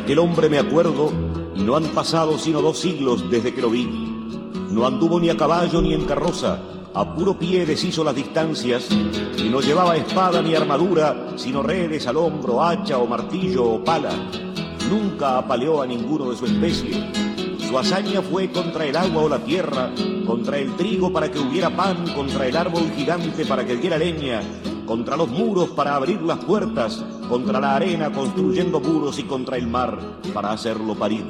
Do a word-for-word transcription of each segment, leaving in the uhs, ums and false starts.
aquel hombre me acuerdo, y no han pasado sino dos siglos desde que lo vi. No anduvo ni a caballo ni en carroza, a puro pie deshizo las distancias, y no llevaba espada ni armadura, sino redes al hombro, hacha o martillo o pala. Nunca apaleó a ninguno de su especie. Su hazaña fue contra el agua o la tierra, contra el trigo para que hubiera pan, contra el árbol gigante para que diera leña, contra los muros para abrir las puertas, contra la arena construyendo muros y contra el mar para hacerlo parir.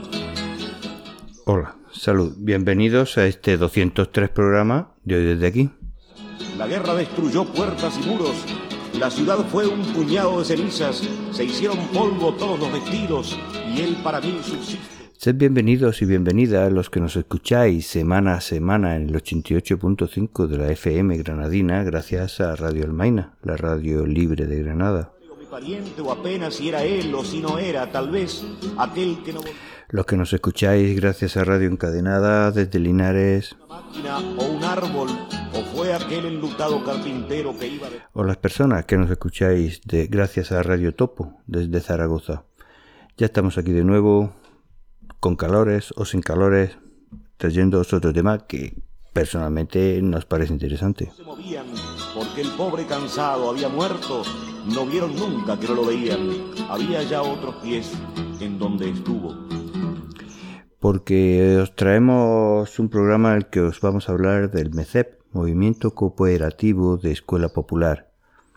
Hola, salud, bienvenidos a este doscientos tres programa de Hoy Desde Aquí. La guerra destruyó puertas y muros, la ciudad fue un puñado de cenizas, se hicieron polvo todos los vestidos y él para mí subsiste. Sed bienvenidos y bienvenidas los que nos escucháis semana a semana en el ochenta y ocho punto cinco de la F M granadina, gracias a Radio Almaina, la radio libre de Granada. Mi pariente o apenas si era él o si no era, tal vez aquel que no... Los que nos escucháis gracias a Radio Encadenada desde Linares. Una máquina o un árbol, o fue aquel enlutado carpintero que iba de... O las personas que nos escucháis de, gracias a Radio Topo desde Zaragoza. Ya estamos aquí de nuevo, con calores o sin calores, trayendo otro tema que personalmente nos parece interesante. Se movían porque el pobre cansado había muerto, no vieron nunca que no lo veían, había ya otros pies en donde estuvo. Porque os traemos un programa en el que os vamos a hablar del M E C E P, Movimiento Cooperativo de Escuela Popular.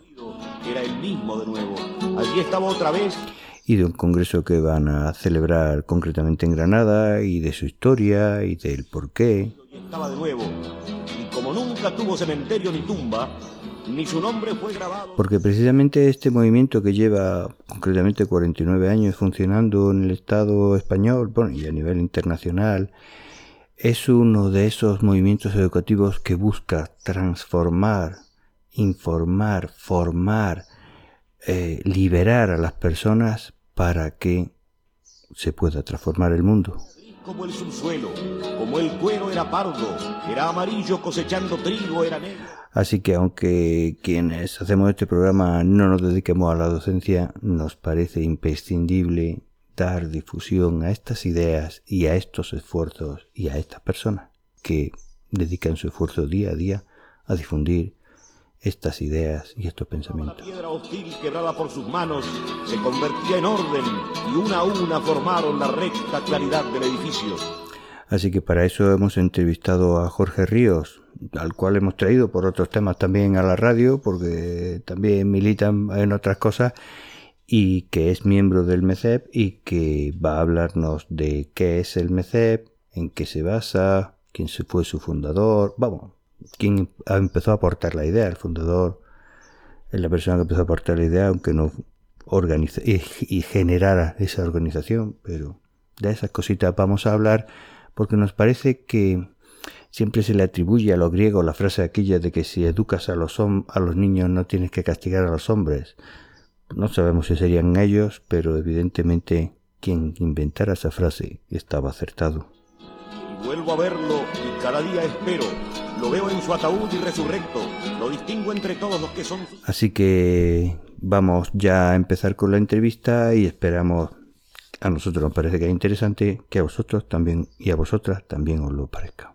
Era el mismo de nuevo, allí estaba otra vez. Y de un congreso que van a celebrar concretamente en Granada, y de su historia, y del porqué. Estaba de nuevo, y como nunca tuvo cementerio ni tumba, ni su nombre fue grabado. Porque precisamente este movimiento que lleva concretamente cuarenta y nueve años funcionando en el Estado español, bueno, y a nivel internacional, es uno de esos movimientos educativos que busca transformar, informar, formar, eh, liberar a las personas para que se pueda transformar el mundo. Como el subsuelo, como el cuero era pardo, era amarillo cosechando trigo, era negro. Así que aunque quienes hacemos este programa no nos dediquemos a la docencia, nos parece imprescindible dar difusión a estas ideas y a estos esfuerzos y a estas personas que dedican su esfuerzo día a día a difundir estas ideas y estos pensamientos. La piedra hostil quebrada por sus manos se convertía en orden y una a una formaron la recta claridad del edificio. Así que para eso hemos entrevistado a Jorge Ríos, al cual hemos traído por otros temas también a la radio, porque también militan en otras cosas, y que es miembro del M E C E P y que va a hablarnos de qué es el M E C E P, en qué se basa, quién fue su fundador, vamos, quién empezó a aportar la idea. El fundador es la persona que empezó a aportar la idea, aunque no organiza y, y generara esa organización, pero de esas cositas vamos a hablar, porque nos parece que siempre se le atribuye a los griegos la frase aquella de que si educas a los, hom- a los niños no tienes que castigar a los hombres. No sabemos si serían ellos, pero evidentemente quien inventara esa frase estaba acertado. Y vuelvo a verlo y cada día espero. Lo veo en su ataúd y resurrecto. Lo distingo entre todos los que son sus... Así que vamos ya a empezar con la entrevista y esperamos, a nosotros nos parece que es interesante, que a vosotros también y a vosotras también os lo parezca.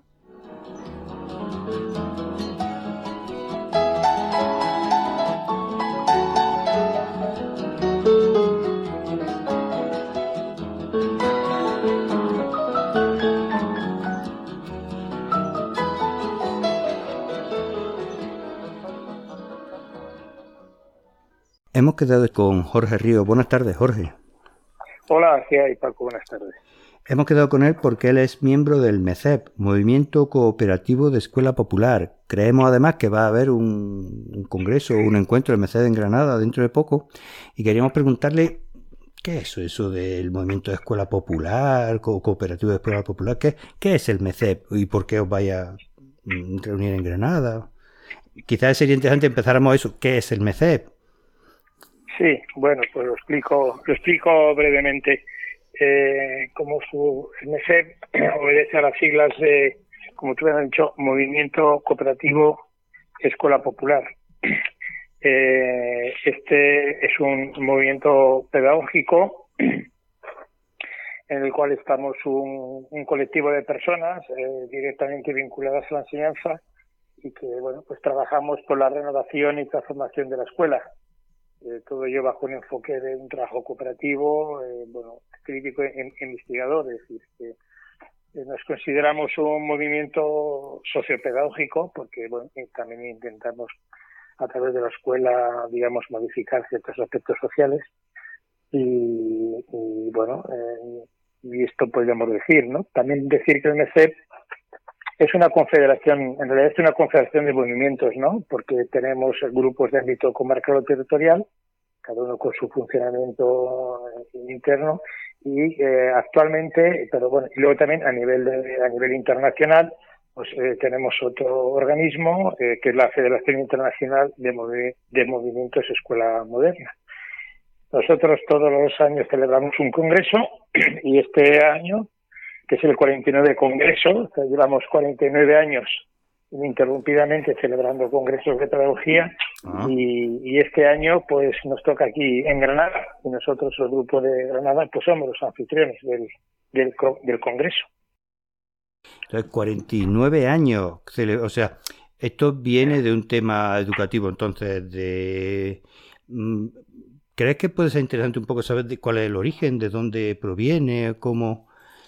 Hemos quedado con Jorge Ríos. Buenas tardes, Jorge. Hola, ¿qué hay, Paco? Buenas tardes. Hemos quedado con él porque él es miembro del M E C E P, Movimiento Cooperativo de Escuela Popular. Creemos además que va a haber un, un congreso, un encuentro del M E C E P en Granada dentro de poco, y queríamos preguntarle qué es eso, eso del Movimiento de Escuela Popular, co- Cooperativo de Escuela Popular, qué, qué es el M E C E P y por qué os vaya a reunir en Granada. Quizás sería interesante empezáramos eso, ¿qué es el M E C E P? Sí, bueno, pues lo explico, lo explico brevemente. Eh, como su M E C E P obedece a las siglas de, como tú has dicho, Movimiento Cooperativo Escuela Popular. Eh, este es un movimiento pedagógico en el cual estamos un, un colectivo de personas eh, directamente vinculadas a la enseñanza y que, bueno, pues trabajamos por la renovación y transformación de la escuela. Eh, todo ello bajo un enfoque de un trabajo cooperativo, eh, bueno, crítico e investigador, es decir, que eh, nos consideramos un movimiento sociopedagógico porque, bueno, también intentamos a través de la escuela, digamos, modificar ciertos aspectos sociales y, y bueno, eh, y esto podríamos decir, ¿no? También decir que el M C E P es una confederación, en realidad es una confederación de movimientos, ¿no? Porque tenemos grupos de ámbito comarcal o territorial, cada uno con su funcionamiento interno, y eh, actualmente, pero bueno, y luego también a nivel de, a nivel internacional, pues eh, tenemos otro organismo eh, que es la Federación Internacional de, Movi de Movimientos Escuela Moderna. Nosotros todos los años celebramos un congreso y este año, que es el cuarenta y nueve Congreso, o sea, llevamos cuarenta y nueve años ininterrumpidamente celebrando congresos de pedagogía ah. y, y este año pues nos toca aquí en Granada y nosotros, el grupo de Granada, pues somos los anfitriones del, del, del Congreso. Entonces, cuarenta y nueve años, o sea, esto viene de un tema educativo, entonces, de... ¿crees que puede ser interesante un poco saber de cuál es el origen, de dónde proviene, cómo...?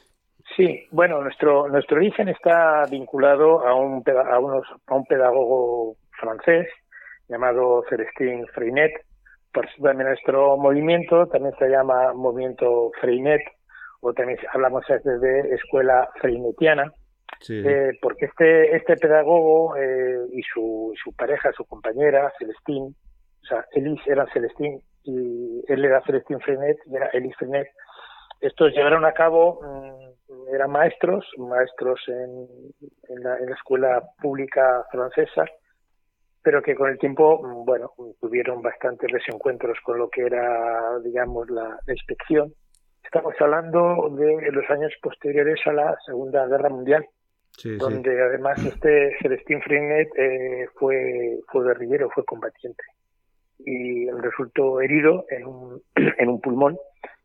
Sí, bueno, nuestro nuestro origen está vinculado a un a, unos, a un pedagogo francés llamado Celestin Freinet. Por eso también nuestro movimiento también se llama Movimiento Freinet, o también hablamos de escuela freinetiana, sí. eh, porque este este pedagogo eh, y su su pareja, su compañera Celestin, o sea, Elise era Celestin y él era Celestin Freinet y era Elise Freinet. Estos llevaron a cabo, eran maestros, maestros en, en, la, en la escuela pública francesa, pero que con el tiempo, bueno, tuvieron bastantes desencuentros con lo que era, digamos, la, la inspección. Estamos hablando de los años posteriores a la Segunda Guerra Mundial, sí, donde sí. además este Celestin Freinet eh, fue, fue guerrillero, fue combatiente y resultó herido en un, en un pulmón.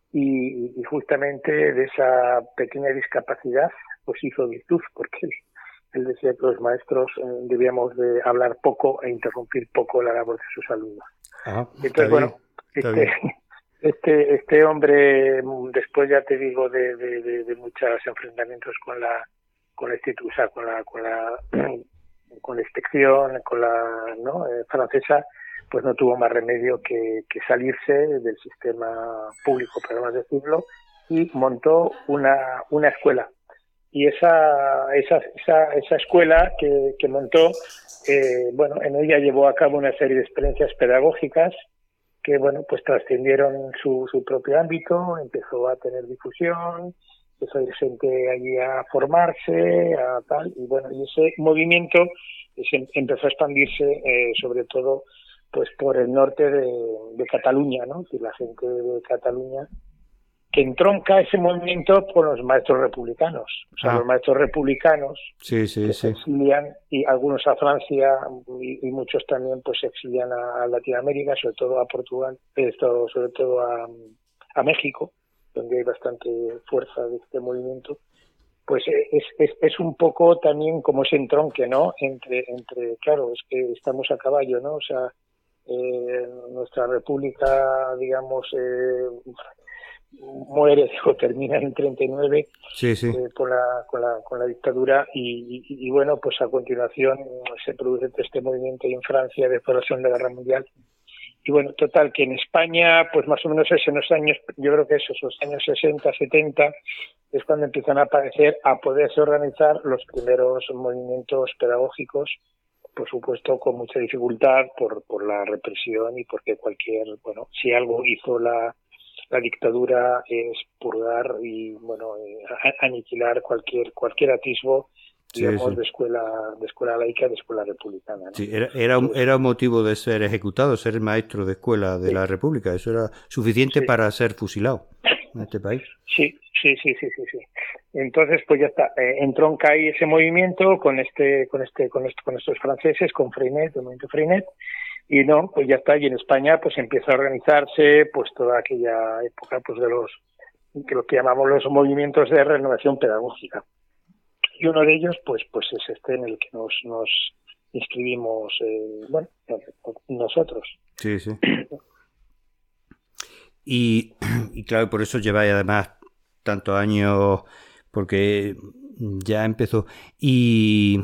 Y, y justamente de esa pequeña discapacidad pues hizo virtud, porque él decía que los maestros eh, debíamos de hablar poco e interrumpir poco la labor de sus alumnos. Ajá, entonces bueno, este, este este hombre, después ya te digo de, de, de, de muchos enfrentamientos con la con la institución, o sea, con la con la con la inspección, con la no eh, francesa, pues no tuvo más remedio que, que salirse del sistema público, podemos decirlo, y montó una, una escuela. Y esa, esa, esa, esa escuela que, que montó, eh, bueno, en ella llevó a cabo una serie de experiencias pedagógicas que, bueno, pues trascendieron su, su propio ámbito, empezó a tener difusión, empezó a ir gente allí a formarse, a tal, y bueno, y ese movimiento ese, empezó a expandirse, eh, sobre todo, pues por el norte de, de Cataluña, ¿no? Y la gente de Cataluña que entronca ese movimiento con los maestros republicanos. O sea, ah. los maestros republicanos sí, sí, que sí. se exilian, y algunos a Francia y, y muchos también pues se exilian a, a Latinoamérica, sobre todo a Portugal, esto, sobre todo a, a México, donde hay bastante fuerza de este movimiento. Pues es, es, es un poco también como ese entronque, ¿no? Entre, entre, claro, es que estamos a caballo, ¿no? O sea, Eh, nuestra república, digamos, eh, muere o termina en treinta y nueve sí, sí. Eh, con la con la con la dictadura y, y, y bueno, pues a continuación se produce este movimiento en Francia después de la Segunda Guerra Mundial. Y bueno, total, que en España, pues más o menos es en los años, yo creo que esos, los años sesenta, setenta, es cuando empiezan a aparecer, a poderse organizar los primeros movimientos pedagógicos, por supuesto con mucha dificultad por por la represión y porque cualquier, bueno, si algo hizo la la dictadura es purgar y, bueno, eh, aniquilar cualquier cualquier atisbo, digamos, sí, sí. de escuela de escuela laica, de escuela republicana, ¿no? Sí, era era un, era un motivo de ser ejecutado, ser maestro de escuela de sí. la República, eso era suficiente sí. para ser fusilado en este país. Sí, sí, sí, sí, sí, sí. Entonces, pues ya está, eh, entronca ahí ese movimiento con este, con este, con este, con estos franceses, con Freinet, el movimiento Freinet, y no, pues ya está, y en España pues empieza a organizarse pues toda aquella época pues de los que lo que llamamos los movimientos de renovación pedagógica. Y uno de ellos, pues, pues es este en el que nos, nos inscribimos, eh, bueno, nosotros. Sí, sí. Y, y claro, por eso lleváis además tantos años, porque ya empezó. Y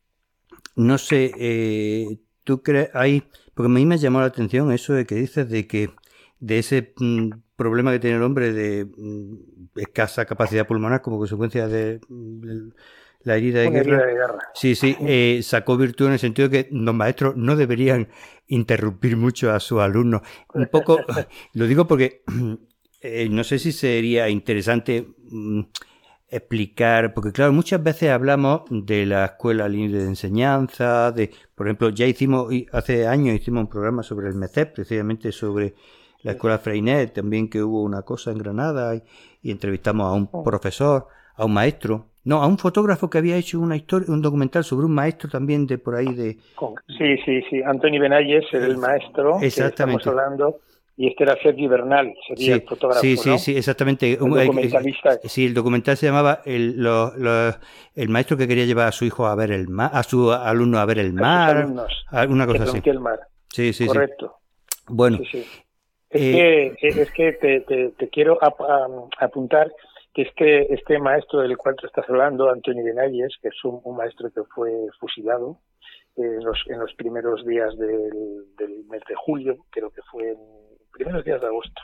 no sé, eh, ¿tú crees? Hay, porque a mí me llamó la atención eso de que dices de que de ese mm, problema que tiene el hombre de mm, escasa capacidad pulmonar como consecuencia de, de la herida de Una guerra. herida de guerra. Sí, sí, eh, sacó virtud en el sentido de que los maestros no deberían interrumpir mucho a sus alumnos. Un poco, lo digo porque eh, no sé si sería interesante mm, explicar, porque claro, muchas veces hablamos de la escuela libre de enseñanza, de, por ejemplo, ya hicimos, hace años hicimos un programa sobre el M E C E P, precisamente sobre la escuela Freinet, también que hubo una cosa en Granada y, y entrevistamos a un profesor, a un maestro, no, a un fotógrafo que había hecho una historia, un documental sobre un maestro también de por ahí de... Sí, sí, sí, Antoni Benayes era el maestro que estamos hablando. Y este era Sergi Bernal, sería sí, el fotógrafo, sí, sí, ¿no? Sí, exactamente. El documentalista. Sí, el documental se llamaba el, lo, lo, el maestro que quería llevar a su hijo a ver el mar, a su alumno a ver el mar. A sus alumnos. Alguna cosa así. El mar. Sí, sí, correcto. Sí. Bueno. Sí, sí. Es, eh, que, es que te, te, te quiero ap apuntar que este, este maestro del cual tú estás hablando, Antoni Benayes, que es un, un maestro que fue fusilado en los, en los primeros días del, del mes de julio, creo que fue en primeros días de agosto.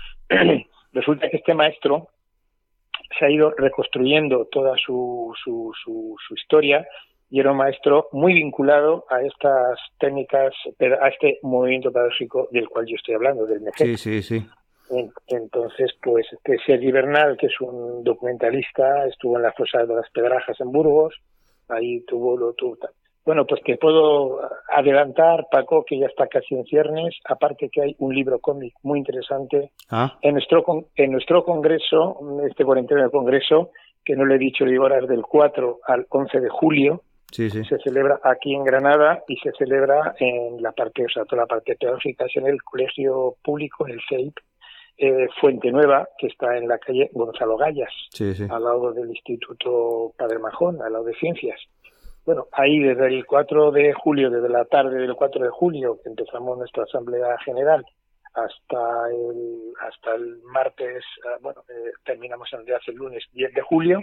Resulta que este maestro se ha ido reconstruyendo toda su, su, su, su historia y era un maestro muy vinculado a estas técnicas, a este movimiento pedagógico del cual yo estoy hablando, del M E C E P. Sí, sí, sí. Entonces, pues, este Sergi Bernal, que es un documentalista, estuvo en la fosa de las Pedrajas en Burgos, ahí tuvo lo tuvo. Bueno, pues te puedo adelantar, Paco, que ya está casi en ciernes, aparte que hay un libro cómic muy interesante. ¿Ah? En nuestro en nuestro congreso, este cuarentena de congreso, que no le he dicho, le digo ahora, es del cuatro al once de julio, sí, sí. Se celebra aquí en Granada y se celebra en la parte, o sea, toda la parte pedagógica es en el colegio público, en el C E I P, eh, Fuente Nueva, que está en la calle Gonzalo Gallas, sí, sí. al lado del Instituto Padre Majón, al lado de Ciencias. Bueno, ahí desde el cuatro de julio, desde la tarde del cuatro de julio, que empezamos nuestra asamblea general, hasta el hasta el martes, bueno, eh, terminamos el día el lunes diez de julio,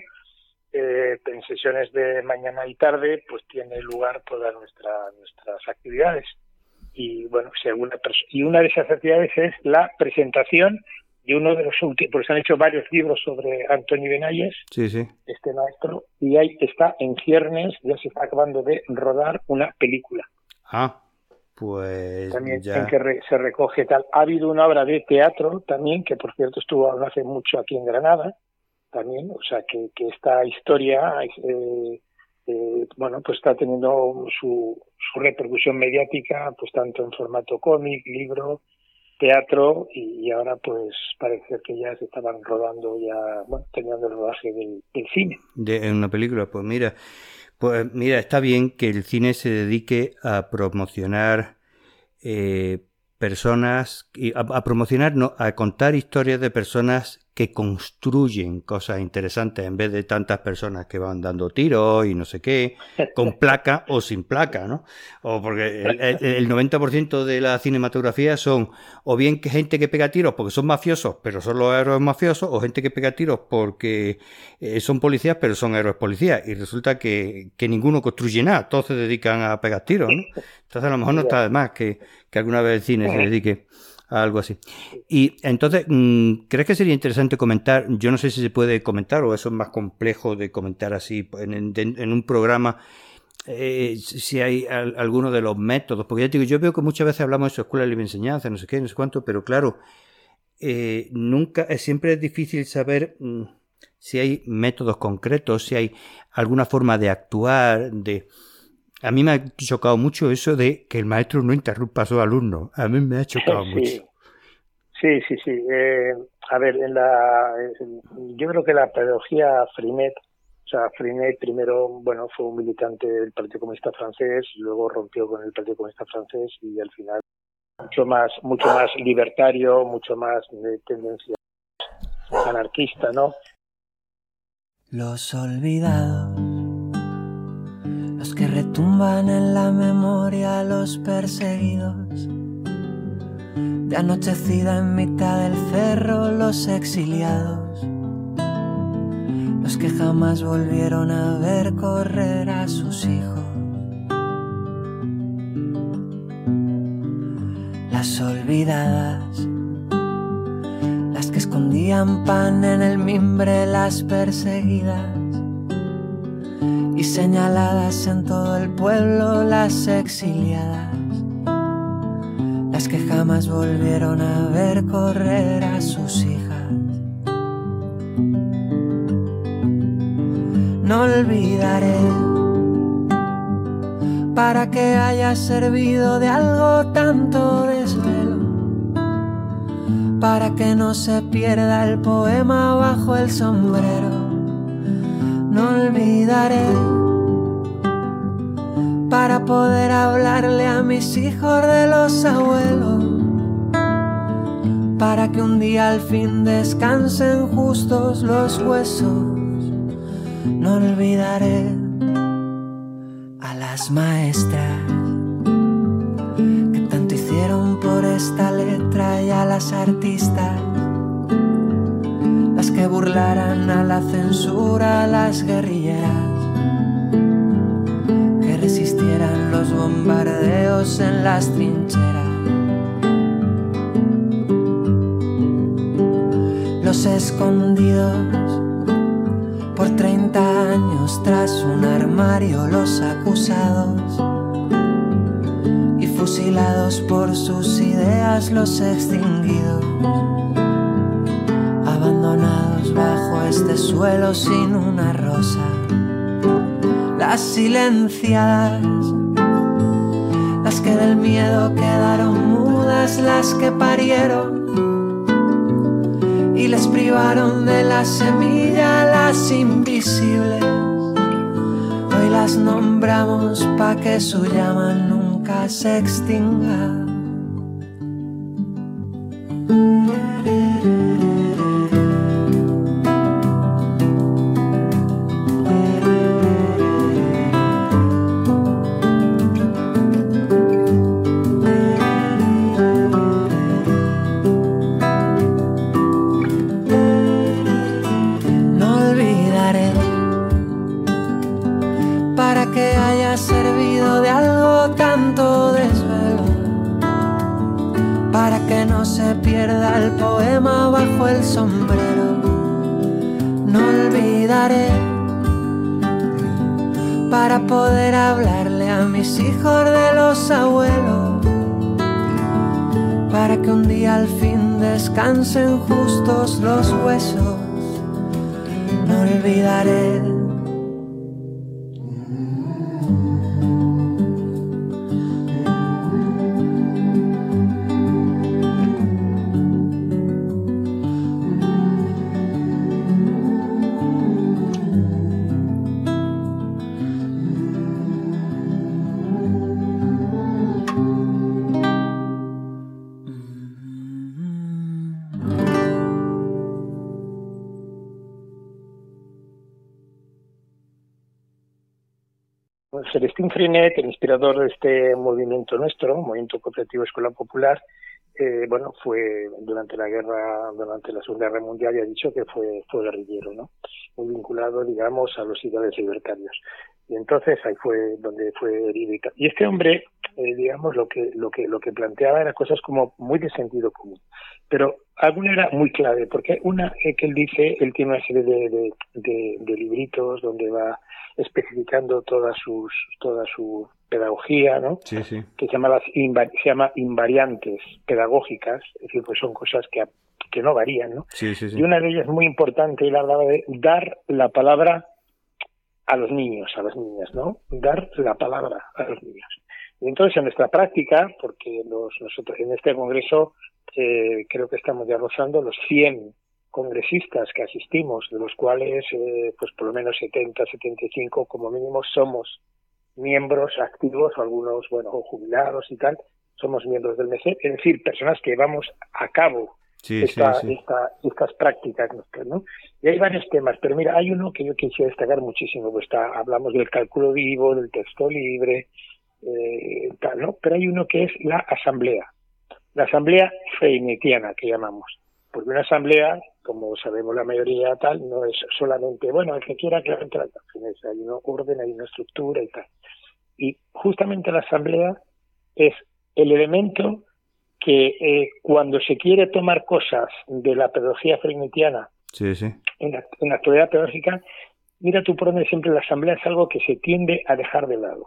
eh, en sesiones de mañana y tarde, pues tiene lugar todas nuestra, nuestras actividades. Y bueno, si alguna y una de esas actividades es la presentación de uno de los últimos, porque se han hecho varios libros sobre Antoni Benayes, sí, sí. este maestro, y ahí está en ciernes, ya se está acabando de rodar una película. Ah, pues también ya. En que re, se recoge tal. Ha habido una obra de teatro también, que por cierto estuvo no hace mucho aquí en Granada, también, o sea que, que esta historia, eh, eh, bueno, pues está teniendo su, su repercusión mediática, pues tanto en formato cómic, libro, teatro, y, y ahora pues parece que ya se estaban rodando, ya, bueno, terminando el rodaje del, del cine. De en una película, pues mira, pues mira, está bien que el cine se dedique a promocionar eh, personas, a, a promocionar, no, a contar historias de personas que construyen cosas interesantes en vez de tantas personas que van dando tiros y no sé qué, con placa o sin placa, ¿no? O porque el, el, el noventa por ciento de la cinematografía son o bien que gente que pega tiros porque son mafiosos, pero son los héroes mafiosos, o gente que pega tiros porque eh, son policías, pero son héroes policías. Y resulta que, que ninguno construye nada, todos se dedican a pegar tiros, ¿no? Entonces a lo mejor no está de más que, que alguna vez el cine se dedique a algo así. Y entonces, ¿crees que sería interesante comentar? Yo no sé si se puede comentar o eso es más complejo de comentar así en, en, en un programa, eh, si hay al, alguno de los métodos, porque ya te digo, yo veo que muchas veces hablamos de su escuela de libre enseñanza, no sé qué, no sé cuánto, pero claro, eh, nunca, siempre es difícil saber mm, si hay métodos concretos, si hay alguna forma de actuar, de... A mí me ha chocado mucho eso de que el maestro no interrumpa a sus alumnos. A mí me ha chocado sí. mucho. Sí, sí, sí. Eh, a ver, en la, yo creo que la pedagogía Freinet, o sea, Freinet primero, bueno, fue un militante del Partido Comunista Francés, luego rompió con el Partido Comunista Francés y al final mucho más, mucho más libertario, mucho más de tendencia anarquista, ¿no? Los olvidados, los que retumban en la memoria, los perseguidos, de anochecida en mitad del cerro, los exiliados, los que jamás volvieron a ver correr a sus hijos. Las olvidadas, las que escondían pan en el mimbre, las perseguidas y señaladas en todo el pueblo, las exiliadas, las que jamás volvieron a ver correr a sus hijas. No olvidaré, para que haya servido de algo tanto desvelo, para que no se pierda el poema bajo el sombrero. No olvidaré, para poder hablarle a mis hijos de los abuelos, para que un día al fin descansen justos los huesos. No olvidaré a las maestras que tanto hicieron por esta letra, y a las artistas, las que burlaran a la censura, las guerrilleras que resistieran los bombardeos en las trincheras. Los escondidos por treinta años tras un armario, los acusados y fusilados por sus ideas, los extinguidos, abandonados bajo este suelo sin una rosa. Las silenciadas, las que del miedo quedaron mudas, las que parieron y les privaron de la semilla, las invisibles. Hoy las nombramos pa' que su llama nunca se extinga. Para poder hablarle a mis hijos de los abuelos, para que un día al fin descansen justos los huesos. No olvidaré. Celestín Freinet, el inspirador de este movimiento nuestro, Movimiento Cooperativo Escuela Popular, eh, bueno, fue durante la guerra, durante la Segunda Guerra Mundial, ya he dicho que fue, fue guerrillero, ¿no? Muy vinculado, digamos, a los ideales libertarios. Y entonces ahí fue donde fue herido y tal. Y este hombre, eh, digamos, lo que, lo que, lo que planteaba era cosas como muy de sentido común. Pero alguna era muy clave, porque una eh, que él dice, él tiene una serie de, de, de, de libritos donde va especificando toda sus toda su pedagogía, ¿no? Sí, sí. Que se llama las inva- se llama invariantes pedagógicas, es decir, pues son cosas que que no varían, ¿no? Sí, sí, sí. Y una de ellas muy importante, él hablaba de dar la palabra a los niños, a las niñas, ¿no? Dar la palabra a los niños. Y entonces en nuestra práctica, porque los, nosotros en este congreso eh, creo que estamos ya rozando los cien congresistas que asistimos, de los cuales eh, pues por lo menos setenta, setenta y cinco como mínimo somos miembros activos, o algunos, bueno, jubilados y tal, somos miembros del M E C E, es decir, personas que llevamos a cabo sí, esta, sí, sí. Esta, estas prácticas nuestras, ¿no? Y hay varios temas, pero mira, hay uno que yo quisiera destacar muchísimo, pues está, hablamos del cálculo vivo, del texto libre, eh, tal, ¿no? Pero hay uno que es la asamblea, la asamblea freinetiana que llamamos, porque una asamblea, como sabemos la mayoría tal, no es solamente, bueno, el que quiera que entre las canciones, hay un orden, hay una estructura y tal. Y justamente la asamblea es el elemento que eh, cuando se quiere tomar cosas de la pedagogía freinetiana Sí, sí. en la, en la actualidad pedagógica, mira tú por donde siempre la asamblea es algo que se tiende a dejar de lado.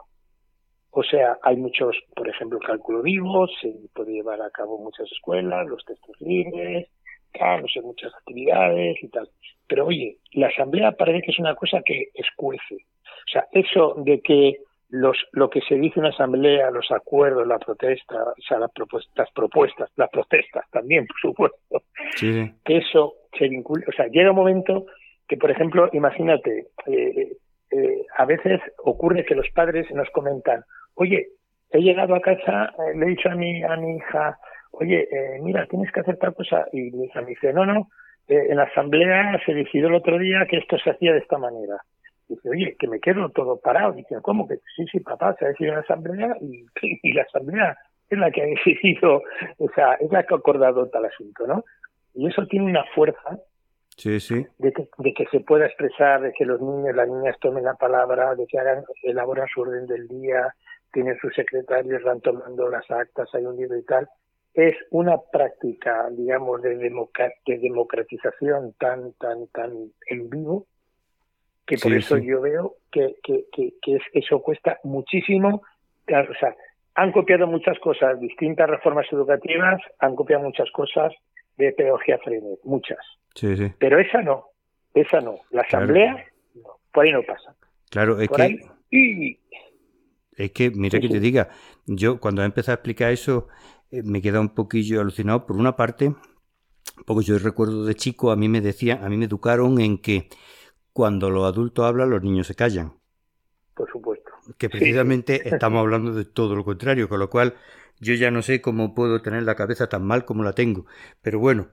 O sea, hay muchos, por ejemplo, cálculo vivo, se puede llevar a cabo en muchas escuelas, los textos libres, tal, no sé, muchas actividades y tal. Pero oye, la asamblea parece que es una cosa que escuece. O sea, eso de que los lo que se dice en una asamblea, los acuerdos, la protesta, o sea, las propuestas, las propuestas, las protestas también, por supuesto, Sí, sí. que eso se vincula, o sea, llega un momento que, por ejemplo, imagínate, eh, eh, a veces ocurre que los padres nos comentan, oye, he llegado a casa, eh, le he dicho a mi, a mi hija, oye, eh, mira, tienes que hacer tal cosa, y mi hija me dice, no, no, eh, en la asamblea se decidió el otro día que esto se hacía de esta manera. Dice, oye, que me quedo todo parado. Dice, ¿cómo que? Sí, sí, papá, se ha decidido en la asamblea y, y la asamblea es la que ha decidido, o sea, es la que ha acordado tal asunto, ¿no? Y eso tiene una fuerza Sí, sí. de que, de que se pueda expresar, de que los niños, las niñas tomen la palabra, de que hagan, elaboran su orden del día, tienen sus secretarios, van tomando las actas, hay un libro y tal. Es una práctica, digamos, de, democa- de democratización tan, tan, tan en vivo, que por Sí, eso sí. yo veo que, que, que, que es, eso cuesta muchísimo. O sea, han copiado muchas cosas, distintas reformas educativas, han copiado muchas cosas de pedagogía Freinet, muchas. Sí, sí. Pero esa no, esa no. La Claro. asamblea, no, por ahí no pasa. Claro, es Por que, ahí, y... es que, mira Sí, que te sí. diga, yo cuando he empezado a explicar eso, eh, me queda un poquillo alucinado. Por una parte, porque yo recuerdo de chico, a mí me decían, a mí me educaron en que cuando los adultos hablan, los niños se callan. Por supuesto. Que Sí, precisamente sí. estamos hablando de todo lo contrario, con lo cual yo ya no sé cómo puedo tener la cabeza tan mal como la tengo. Pero bueno,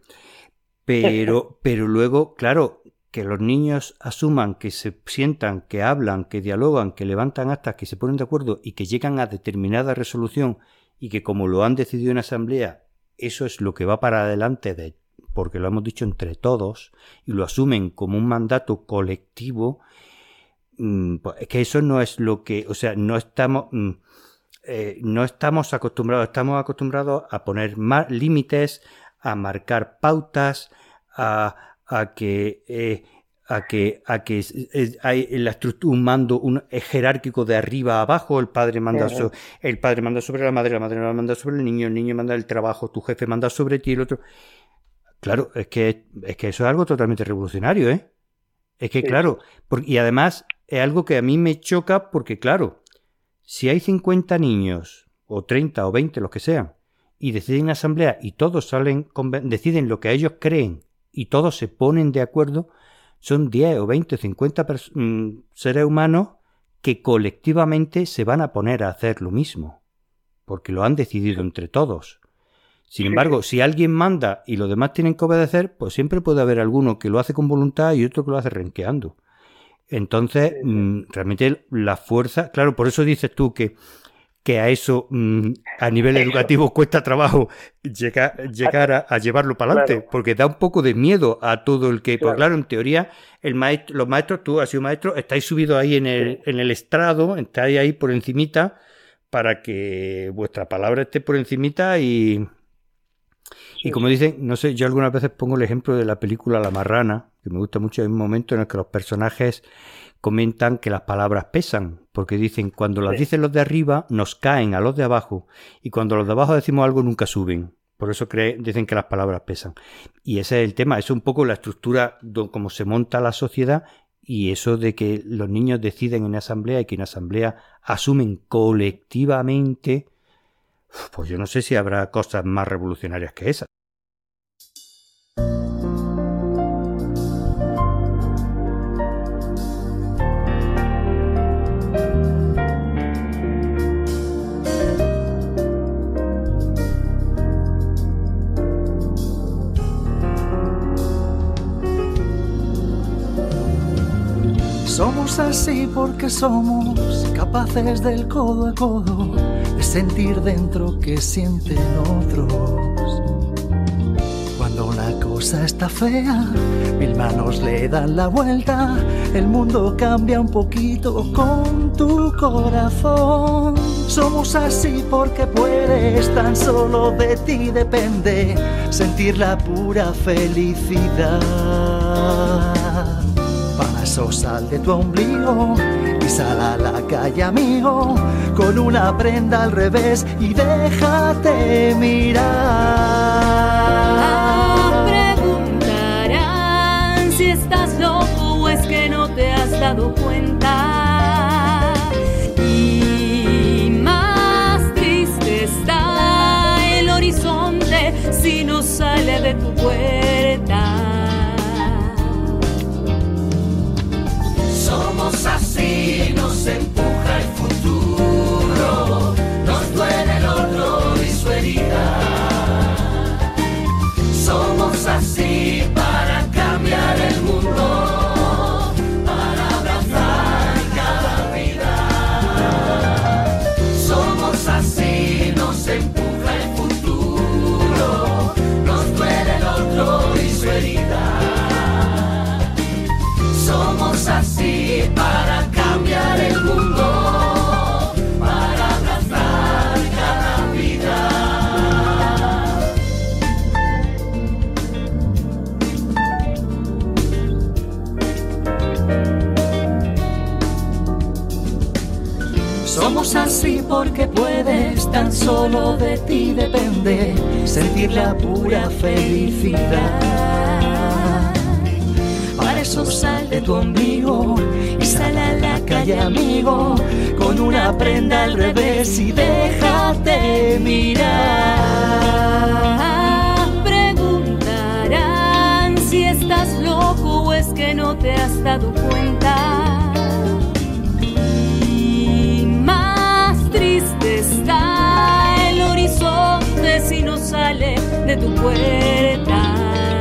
pero, pero luego, claro, que los niños asuman, que se sientan, que hablan, que dialogan, que levantan actas, que se ponen de acuerdo y que llegan a determinada resolución y que como lo han decidido en asamblea, eso es lo que va para adelante, de, porque lo hemos dicho entre todos y lo asumen como un mandato colectivo, mm, pues es que eso no es lo que, o sea, no estamos... Mm, eh, no estamos acostumbrados, estamos acostumbrados a poner más límites, a marcar pautas, a, a que eh, a que a que es, es, hay en la estructura un mando un, es jerárquico de arriba a abajo, el padre manda Uh-huh. so, el padre manda sobre la madre, la madre manda sobre el niño, el niño manda el trabajo, tu jefe manda sobre ti, el otro. Claro, es que es que eso es algo totalmente revolucionario, ¿eh? Es que Sí, claro, por, y además es algo que a mí me choca porque claro, si hay cincuenta niños, o treinta, o veinte, los que sean, y deciden en asamblea y todos salen, deciden lo que ellos creen y todos se ponen de acuerdo, son diez o veinte o cincuenta mmm, seres humanos que colectivamente se van a poner a hacer lo mismo, porque lo han decidido entre todos. Sin embargo, si alguien manda y los demás tienen que obedecer, pues siempre puede haber alguno que lo hace con voluntad y otro que lo hace renqueando. Entonces, sí, sí. Mmm, realmente la fuerza, claro, por eso dices tú que, que a eso mmm, a nivel eso. educativo cuesta trabajo llegar, llegar a, a llevarlo para adelante, claro. Porque da un poco de miedo a todo el que, claro. Pues claro, en teoría, el maestro, los maestros, tú has sido maestro, estáis subidos ahí en el, sí. en el estrado, estáis ahí por encimita para que vuestra palabra esté por encimita y... Sí, y como sí. dicen, no sé, yo algunas veces pongo el ejemplo de la película La Marrana, que me gusta mucho, hay un momento en el que los personajes comentan que las palabras pesan, porque dicen, cuando las sí. dicen los de arriba, nos caen a los de abajo, y cuando los de abajo decimos algo, nunca suben. Por eso creen, dicen que las palabras pesan. Y ese es el tema, es un poco la estructura de cómo se monta la sociedad, y eso de que los niños deciden en asamblea y que en asamblea asumen colectivamente. Pues yo no sé si habrá cosas más revolucionarias que esas. Somos así porque somos capaces del codo a codo, de sentir dentro que sienten otros. Cuando una cosa está fea, mil manos le dan la vuelta, el mundo cambia un poquito con tu corazón. Somos así porque puedes, tan solo de ti depende sentir la pura felicidad. Para eso sal de tu ombligo y sal a la calle, amigo, con una prenda al revés y déjate mirar. Preguntarán si estás loco o es que no te has dado cuenta. Y más triste está el horizonte si no sale de tu puerta. Somos así, nos empuja el futuro, nos duele el otro y su herida. Somos así para cambiar el mundo, para abrazar cada vida. Somos así, nos empuja el futuro, nos duele el otro y su herida. Somos así para cambiar el mundo, para abrazar cada vida. Somos así porque puedes, tan solo de ti depende sentir la pura felicidad. Para eso sal de tu ombligo y sal a la calle, amigo, con una prenda al revés y déjate mirar. Preguntarán si estás loco o es que no te has dado cuenta. Y más triste está el horizonte si no sale de tu puerta.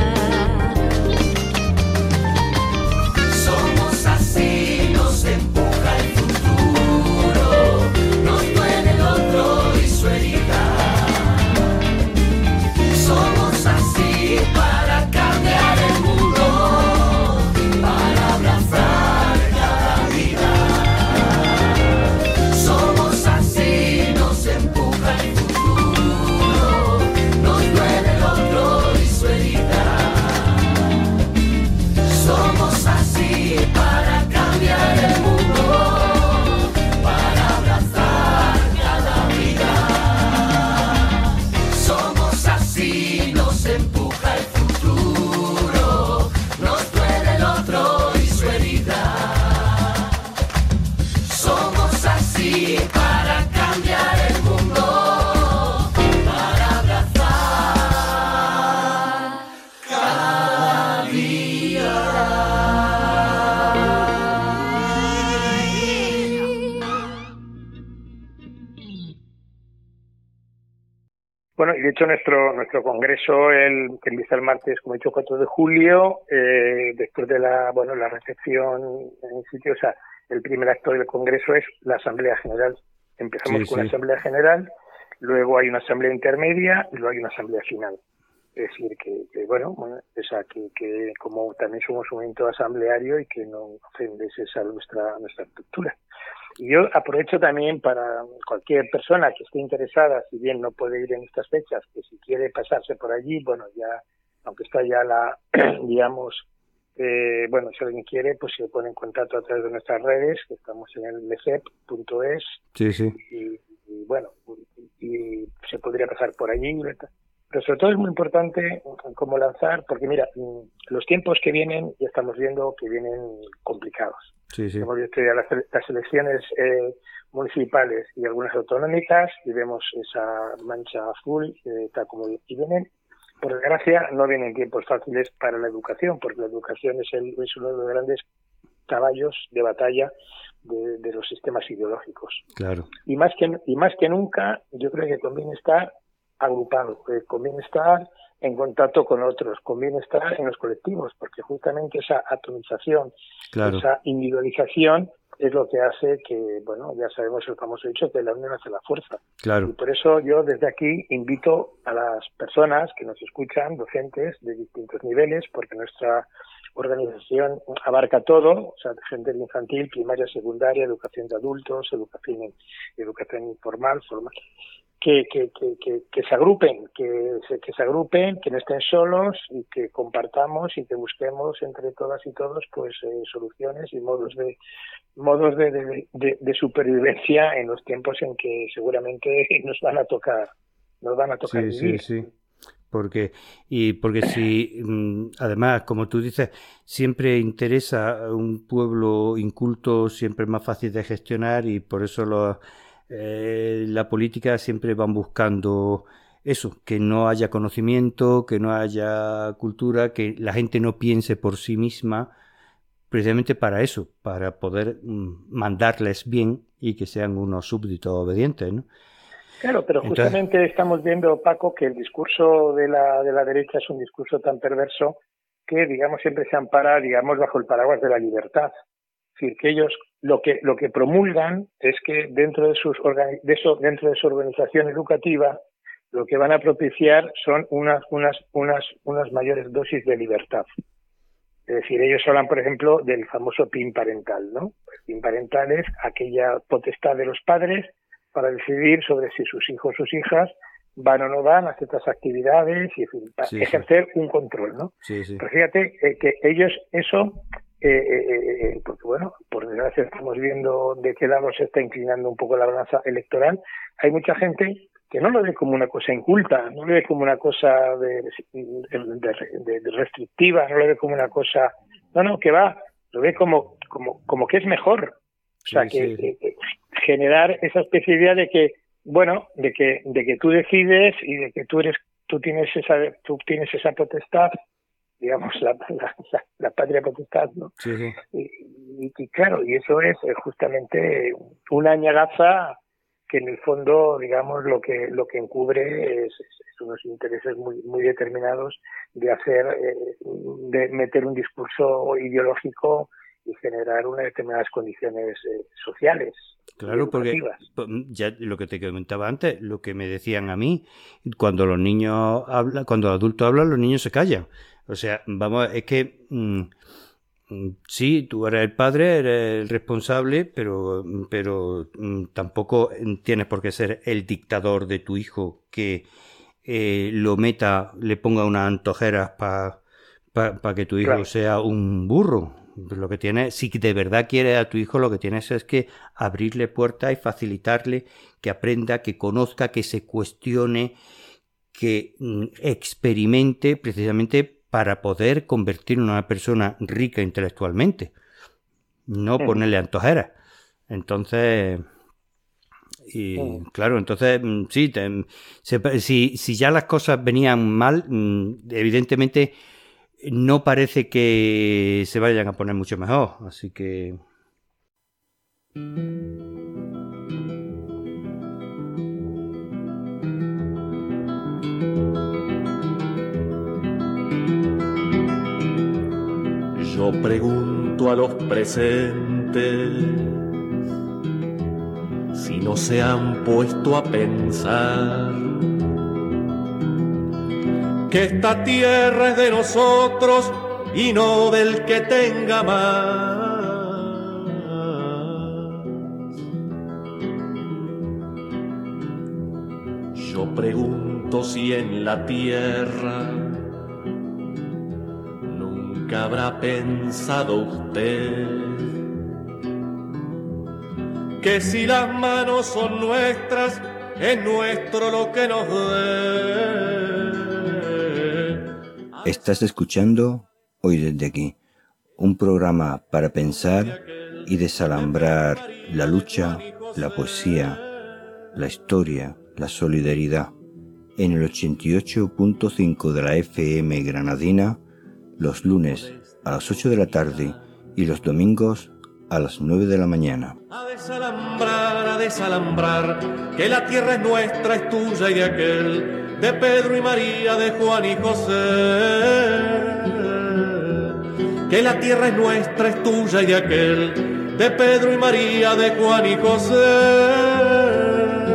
Bueno, y de hecho nuestro nuestro congreso, el que empieza el martes, como he dicho, cuatro de julio, eh, después de la bueno la recepción en sitio, o sea, el primer acto del congreso es la asamblea general. Empezamos sí, con sí. una asamblea general, luego hay una asamblea intermedia y luego hay una asamblea final. Es decir, que, que bueno, bueno, o sea, que, que como también somos un evento asambleario y que no ofendes esa nuestra nuestra estructura. Y yo aprovecho también para cualquier persona que esté interesada, si bien no puede ir en estas fechas, que si quiere pasarse por allí, bueno, ya, aunque está ya la, digamos, eh, bueno, si alguien quiere, pues se pone en contacto a través de nuestras redes, que estamos en el lecep punto es. Sí, sí. Y, y bueno, y, y se podría pasar por allí. Pero sobre todo es muy importante cómo lanzar, porque mira, los tiempos que vienen, ya estamos viendo que vienen complicados. Sí, sí. Hemos visto ya las, las elecciones eh, municipales y algunas autonómicas y vemos esa mancha azul, eh, tal como y vienen. Por desgracia, no vienen tiempos fáciles para la educación, porque la educación es, el, es uno de los grandes caballos de batalla de, de los sistemas ideológicos. Claro. Y más que y más que nunca, yo creo que conviene estar agrupado, eh, conviene estar en contacto con otros, conviene estar en los colectivos, porque justamente esa atomización, claro. esa individualización es lo que hace que, bueno, ya sabemos el famoso dicho que la unión hace la fuerza. Claro. Y por eso yo desde aquí invito a las personas que nos escuchan, docentes de distintos niveles, porque nuestra organización abarca todo, o sea, gente infantil, primaria, secundaria, educación de adultos, educación, educación informal, formal, que, que, que, que, que se agrupen, que se, que se agrupen, que no estén solos y que compartamos y que busquemos entre todas y todos pues eh, soluciones y modos de modos de, de, de, de supervivencia en los tiempos en que seguramente nos van a tocar, nos van a tocar sí, vivir. Sí, sí. Porque, y porque si, además, como tú dices, siempre interesa un pueblo inculto, siempre es más fácil de gestionar y por eso los, eh, la política siempre van buscando eso, que no haya conocimiento, que no haya cultura, que la gente no piense por sí misma, precisamente para eso, para poder mm, mandarles bien y que sean unos súbditos obedientes, ¿no? Claro, pero justamente Entonces... estamos viendo, Paco, que el discurso de la de la derecha es un discurso tan perverso que, digamos, siempre se ampara, digamos, bajo el paraguas de la libertad. Es decir, que ellos lo que lo que promulgan es que dentro de sus organi- de eso, dentro de su organización educativa lo que van a propiciar son unas unas unas unas mayores dosis de libertad. Es decir, ellos hablan, por ejemplo, del famoso P I N parental, ¿no? El P I N parental es aquella potestad de los padres para decidir sobre si sus hijos o sus hijas van o no van a ciertas actividades y en fin, para sí, ejercer sí. un control, ¿no? Sí, sí. Pero fíjate eh, que ellos eso, eh, eh, eh, porque bueno, por desgracia estamos viendo de qué lado se está inclinando un poco la balanza electoral, hay mucha gente que no lo ve como una cosa inculta, no lo ve como una cosa de, de, de, de restrictiva, no lo ve como una cosa, no, no, que va, lo ve como, como, como que es mejor. O sea, sí, que, sí. que generar esa especie de idea de que, bueno, de que de que tú decides y de que tú eres, tú tienes esa, tú tienes esa potestad, digamos la la, la, la patria potestad, ¿no? Sí, sí. Y, y, y claro, y eso es justamente una añagaza que en el fondo, digamos, lo que lo que encubre es, es unos intereses muy muy determinados de hacer, eh, de meter un discurso ideológico y generar unas determinadas condiciones eh, sociales. Claro, porque ya lo que te comentaba antes, lo que me decían a mí, cuando los niños hablan, cuando los adultos hablan, los niños se callan. O sea, vamos, es que mmm, sí, tú eres el padre, eres el responsable, pero, pero mmm, tampoco tienes por qué ser el dictador de tu hijo que eh, lo meta, le ponga unas antojeras para pa, pa que tu hijo claro. sea un burro. Lo que tienes, si de verdad quieres a tu hijo, lo que tienes es que abrirle puertas y facilitarle que aprenda, que conozca, que se cuestione, que mm, experimente precisamente para poder convertir en una persona rica intelectualmente, no ponerle antojeras. Entonces, y claro, entonces sí, te, se, si, si ya las cosas venían mal, evidentemente no parece que se vayan a poner mucho mejor, así que... Yo pregunto a los presentes si no se han puesto a pensar que esta tierra es de nosotros y no del que tenga más. Yo pregunto si en la tierra nunca habrá pensado usted que si las manos son nuestras, es nuestro lo que nos dé. Estás escuchando Hoy desde aquí, un programa para pensar y desalambrar la lucha, la poesía, la historia, la solidaridad, en el ochenta y ocho punto cinco de la F M granadina, los lunes a las ocho de la tarde y los domingos a las nueve de la mañana. A desalambrar, a desalambrar, que la tierra es nuestra, es tuya y de aquel, de Pedro y María, de Juan y José. Que la tierra es nuestra, es tuya y de aquel, de Pedro y María, de Juan y José.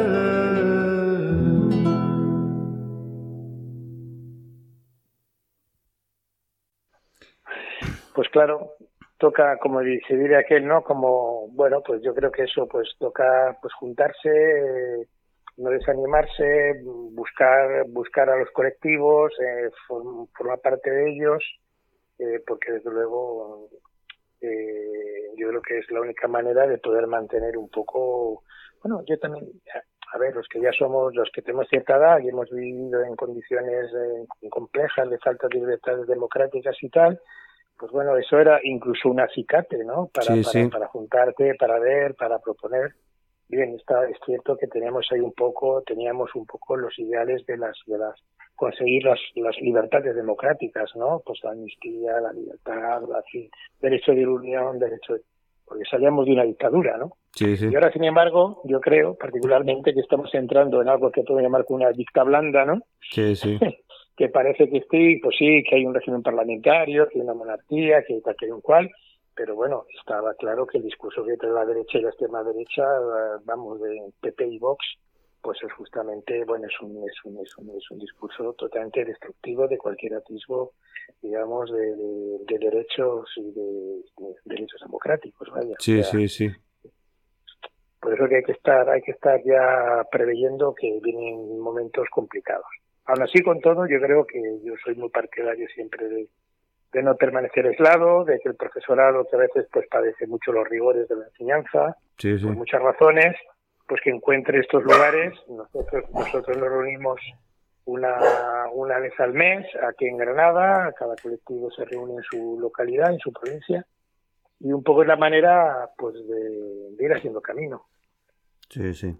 Pues claro, toca, como se diría aquel, ¿no? Como, bueno, pues yo creo que eso, pues toca pues juntarse, eh, no desanimarse, buscar buscar a los colectivos, eh, form, formar parte de ellos, eh, porque desde luego eh, yo creo que es la única manera de poder mantener un poco, bueno, yo también, a ver, los que ya somos, los que tenemos cierta edad y hemos vivido en condiciones eh, complejas de falta de libertades democráticas y tal, pues bueno, eso era incluso un acicate, ¿no? Para, sí, para, sí. para juntarte, para ver, para proponer. Bien, está, es cierto que teníamos ahí un poco, teníamos un poco los ideales de las, de las, conseguir las, las libertades democráticas, ¿no? Pues la amnistía, la libertad, la, fin, derecho de unión, derecho, de, porque salíamos de una dictadura, ¿no? Sí, sí. Y ahora, sin embargo, yo creo, particularmente, que estamos entrando en algo que puedo llamar como una dicta blanda, ¿no? Sí, sí. Que parece que sí, pues sí, que hay un régimen parlamentario, que hay una monarquía, que hay tal que hay un cual, pero bueno, estaba claro que el discurso que trae la derecha y la extrema derecha, vamos, de P P y Vox, pues es justamente, bueno, es un es un es un, es un discurso totalmente destructivo de cualquier atisbo, digamos, de, de, de derechos y de, de derechos democráticos, vaya. Sí, o sea, sí, sí. por eso que hay que estar, hay que estar ya preveyendo que vienen momentos complicados. Aún así, con todo, yo creo que yo soy muy partidario siempre de, de no permanecer aislado, de que el profesorado, que a veces pues padece mucho los rigores de la enseñanza, Sí, sí. por muchas razones, pues que encuentre estos lugares. Nosotros nosotros nos reunimos una, una vez al mes aquí en Granada, cada colectivo se reúne en su localidad, en su provincia, y un poco es la manera pues de, de ir haciendo camino. Sí, sí.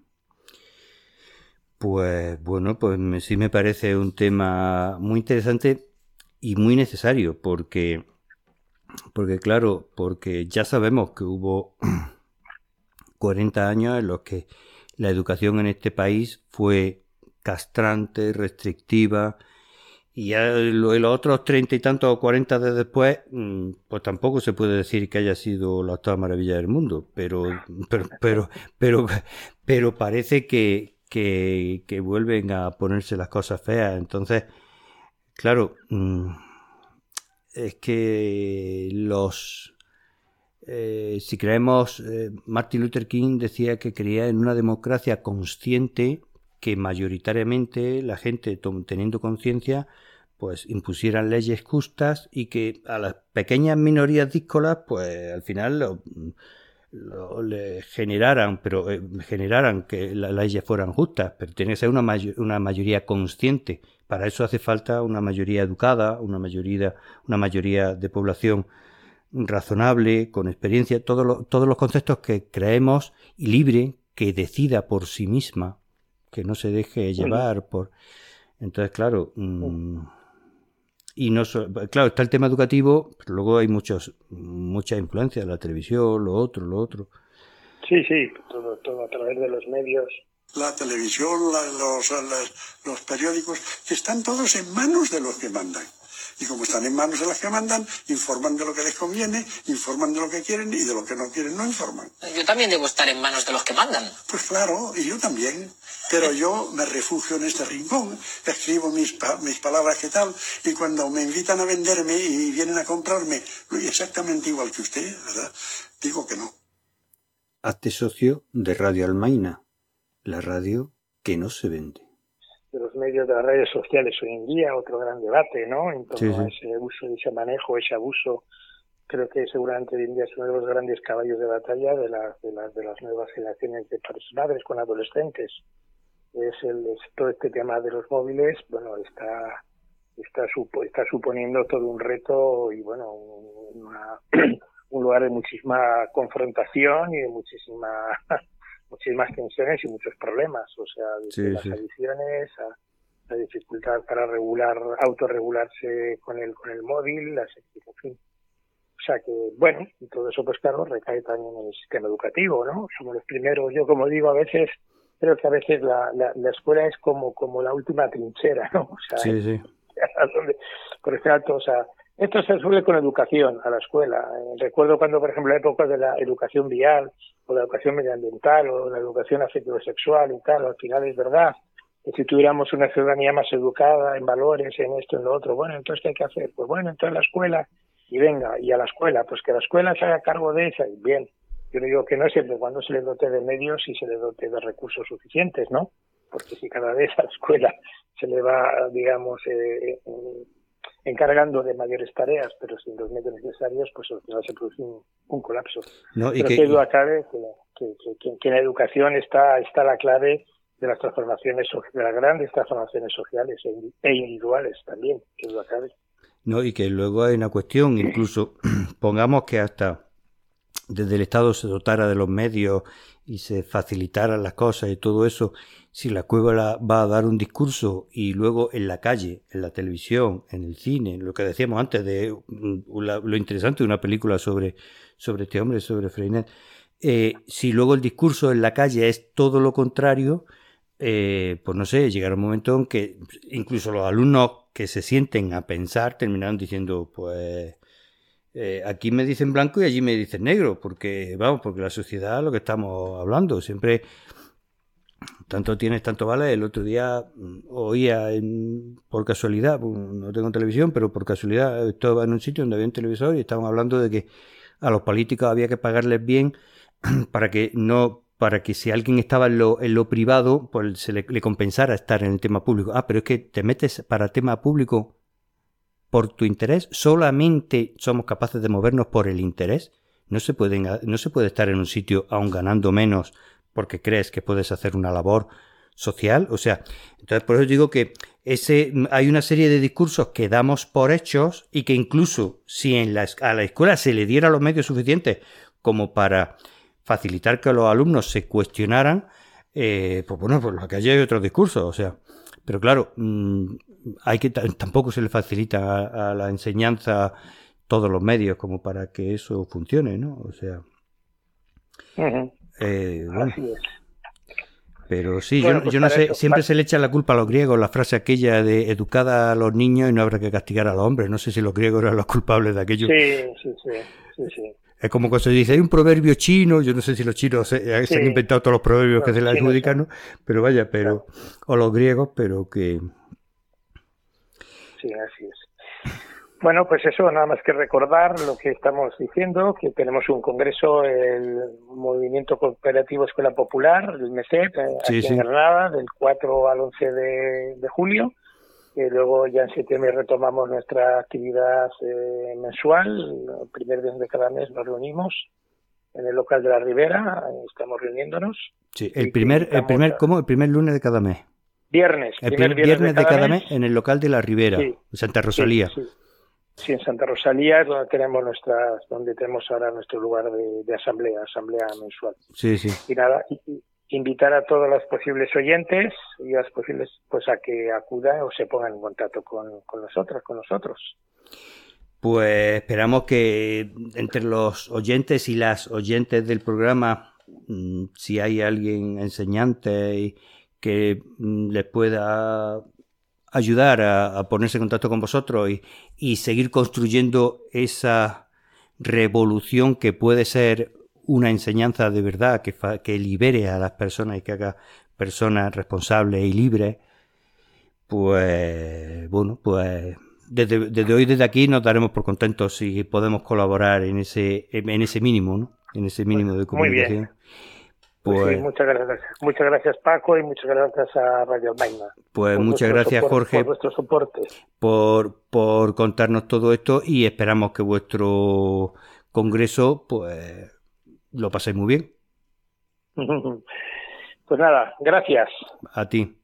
Pues bueno, pues me, sí me parece un tema muy interesante y muy necesario, porque, porque claro, porque ya sabemos que hubo cuarenta años en los que la educación en este país fue castrante, restrictiva, y ya lo- los otros treinta y tantos o cuarenta de después, pues tampoco se puede decir que haya sido la octava maravilla del mundo, pero, pero, pero, pero, pero parece que Que, que vuelven a ponerse las cosas feas. Entonces, claro, es que los eh, si creemos, eh, Martin Luther King decía que creía en una democracia consciente, que mayoritariamente la gente, teniendo conciencia, pues impusieran leyes justas, y que a las pequeñas minorías díscolas, pues al final lo, Lo, le generaran, pero eh, generaran que las leyes fueran justas, pero tiene que ser una, mayor, una mayoría consciente. Para eso hace falta una mayoría educada, una mayoría, una mayoría de población razonable, con experiencia, todos los, todos los conceptos que creemos, y libre, que decida por sí misma, que no se deje llevar por... Entonces, claro... Mmm, y no so, claro, está el tema educativo, pero luego hay muchos mucha influencia de la televisión, lo otro, lo otro. Sí, sí, todo, todo a través de los medios. La televisión, la, los, los, los periódicos, que están todos en manos de los que mandan. Y como están en manos de los que mandan, informan de lo que les conviene, informan de lo que quieren, y de lo que no quieren no informan. Yo también debo estar en manos de los que mandan. Pues claro, y yo también. Pero yo me refugio en este rincón, escribo mis, mis palabras que tal, y cuando me invitan a venderme y vienen a comprarme, exactamente igual que usted, ¿verdad? Digo que no. Hazte socio de Radio Almaina, la radio que no se vende. De los medios de las redes sociales hoy en día, otro gran debate, ¿no? En torno sí, sí. a ese uso, ese manejo, ese abuso. Creo que seguramente hoy en día es uno de los grandes caballos de batalla de, la, de, la, de las nuevas generaciones de padres con adolescentes. Es, el, es todo este tema de los móviles, bueno, está está, supo, está suponiendo todo un reto y, bueno, una, un lugar de muchísima confrontación y de muchísima muchísimas tensiones y muchos problemas, o sea, desde sí, las sí. adicciones a la dificultad para regular, autorregularse con el con el móvil, las, en fin. O sea que, bueno, y todo eso, pues claro, recae también en el sistema educativo, ¿no? Somos los primeros, yo como digo a veces, creo que a veces la, la, la escuela es como como la última trinchera, ¿no? O sea, sí, sí. Donde, por ejemplo, o sea, esto se resuelve con educación a la escuela. Eh, recuerdo cuando, por ejemplo, la época de la educación vial, o la educación medioambiental, o la educación afectivo-sexual y tal, al final es verdad que si tuviéramos una ciudadanía más educada en valores, en esto, en lo otro, bueno, entonces ¿qué hay que hacer? Pues bueno, entonces la escuela, y venga, y a la escuela, pues que la escuela se haga cargo de esa, y bien. Yo digo que no siempre cuando se le dote de medios y se le dote de recursos suficientes, ¿no? Porque si cada vez a la escuela se le va, digamos, eh, encargando de mayores tareas, pero sin los medios necesarios, pues al final se produce un, un colapso. No, y pero que, qué duda cabe que, que, que, que en la educación está, está la clave de las transformaciones, de las grandes transformaciones sociales e individuales también, qué duda cabe. No, y que luego hay una cuestión, incluso pongamos que hasta desde el Estado se dotara de los medios y se facilitaran las cosas y todo eso, si la escuela va a dar un discurso y luego en la calle, en la televisión, en el cine, lo que decíamos antes de la, lo interesante de una película sobre, sobre este hombre, sobre Freinet, eh, si luego el discurso en la calle es todo lo contrario, eh, pues no sé, llegará un momento en que incluso los alumnos que se sienten a pensar terminarán diciendo, pues eh, aquí me dicen blanco y allí me dicen negro, porque vamos, porque la sociedad, lo que estamos hablando, siempre tanto tienes, tanto vale. El otro día oía en, por casualidad, no tengo televisión, pero por casualidad estaba en un sitio donde había un televisor y estaban hablando de que a los políticos había que pagarles bien para que no para que si alguien estaba en lo, en lo privado, pues se le, le compensara estar en el tema público. Ah, pero es que te metes para tema público por tu interés. Solamente somos capaces de movernos por el interés. No se pueden, no se puede estar en un sitio aun ganando menos porque crees que puedes hacer una labor social. O sea, entonces por eso digo que ese, hay una serie de discursos que damos por hechos y que incluso si en la, a la escuela se le diera los medios suficientes como para facilitar que los alumnos se cuestionaran, eh, pues bueno, pues lo que hay otros discursos, o sea, pero claro, mmm, hay que t- tampoco se le facilita a, a la enseñanza todos los medios como para que eso funcione, ¿no? O sea, uh-huh. eh, bueno. Así es. Pero sí, bueno, yo, pues yo no sé, eso, siempre para... se le echa la culpa a los griegos, la frase aquella de educada a los niños y no habrá que castigar a los hombres. No sé si los griegos eran los culpables de aquello. Sí, sí, sí, sí, sí. Es como cuando se dice, hay un proverbio chino, yo no sé si los chinos se, sí. se han inventado todos los proverbios bueno, que se le adjudican, ¿no? Pero vaya, pero, claro. O los griegos, pero que... Sí, así es. Bueno, pues eso, nada más que recordar lo que estamos diciendo, que tenemos un congreso, el Movimiento Cooperativo Escuela Popular, el M E C E P, aquí sí, en sí. Granada, del cuatro al once de, de julio. Y luego ya en septiembre retomamos nuestra actividad eh, mensual. El primer día de cada mes nos reunimos en el local de la Ribera, estamos reuniéndonos. Sí, el primer, el primer, a... ¿cómo? El primer lunes de cada mes. Viernes. El primer viernes, viernes de cada, de cada mes, mes en el local de la Ribera, sí, en Santa Rosalía. Sí, sí. sí, en Santa Rosalía es donde tenemos nuestras, donde tenemos ahora nuestro lugar de, de asamblea, asamblea mensual. Sí, sí. Y nada, y, invitar a todos los posibles oyentes y a los posibles pues a que acudan o se pongan en contacto con, con nosotros, con nosotros. Pues esperamos que entre los oyentes y las oyentes del programa, si hay alguien enseñante que les pueda ayudar a, a ponerse en contacto con vosotros y, y seguir construyendo esa revolución que puede ser una enseñanza de verdad que, fa, que libere a las personas y que haga personas responsables y libres, pues bueno, pues desde, desde hoy, desde aquí nos daremos por contentos si podemos colaborar en ese en ese mínimo, ¿no? En ese mínimo de comunicación. Muy bien. Pues, pues sí, muchas gracias. Muchas gracias, Paco, y muchas gracias a Radio Albaina. Pues muchas gracias, soporte, Jorge, por vuestro soporte. Por, por contarnos todo esto y esperamos que vuestro congreso, pues lo paséis muy bien. Pues nada, gracias. A ti.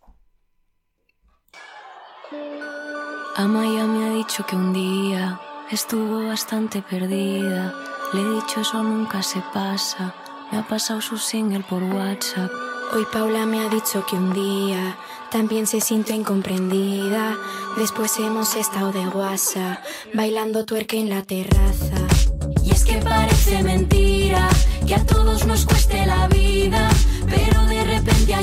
Amaya me ha dicho que un día estuvo bastante perdida. Le he dicho eso nunca se pasa. Me ha pasado su single por WhatsApp. Hoy Paula me ha dicho que un día también se sintió incomprendida. Después hemos estado de guasa, bailando tuerca en la terraza. Y es que parece mentira que a todos nos cueste la vida, pero de repente